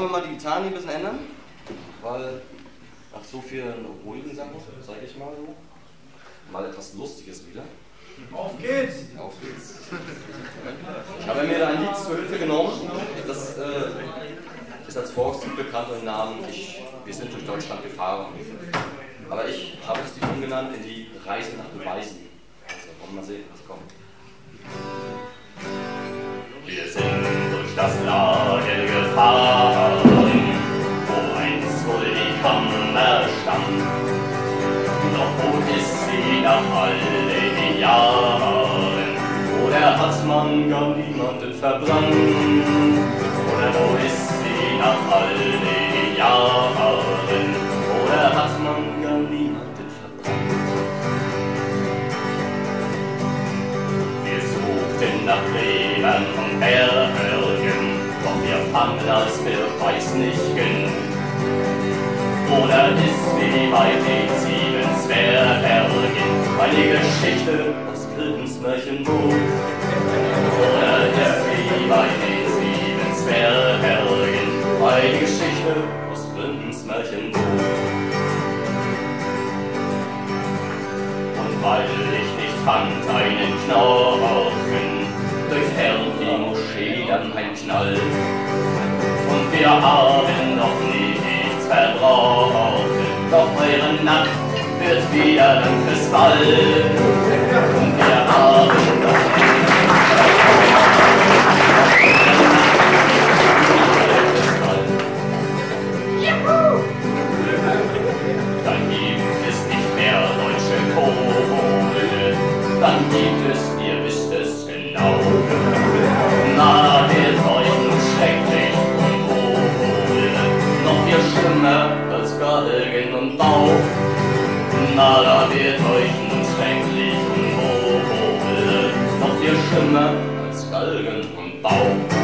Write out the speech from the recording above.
wir mal die Gitarren ein bisschen ändern, weil nach so vielen ruhigen Sachen, sag ich mal so, mal etwas Lustiges wieder. Auf geht's! Auf geht's. Ich habe mir da ein Lied zur Hilfe genommen, das ist als Volkslied bekannt unter dem Namen Wir sind durch Deutschland gefahren. Aber ich habe das Lied umgenannt in die Reise nach Beweisen. Also wollen wir mal sehen, was kommt. Wir sind durch das Lager gefahren, wo einst wohl die Kammer stand. Doch wo ist sie nach all den Jahren? Oder hat man gar niemanden verbrannt? Oder wo ist sie nach all den Jahren? Oder hat man gar niemanden verbrannt? Wir suchten nach Gräbern und Bergen, doch wir fanden als Beweis nicht genug. Oder ist wie bei den 7 Zwergen eine Geschichte aus Grimm's Märchenbuch? Oder ist wie bei den 7 Zwergen eine Geschichte aus Grimm's Märchenbuch? Und weil ich nicht fand einen Knochen, durchfährt die Moschee dann ein Knall. Und wir haben noch nichts verbrochen, doch eure Nacht wird wieder ein Kristall. Und wir haben noch nichts verbrochen. Dann gibt es nicht mehr deutsche Kohle, dann gibt es, ihr wisst es genau. Na, wird euch nun schrecklich und wohl, noch viel schlimmer als Galgen und Bau. Na, da wird euch nun schrecklich und wohl, noch viel schlimmer als Galgen und Bau.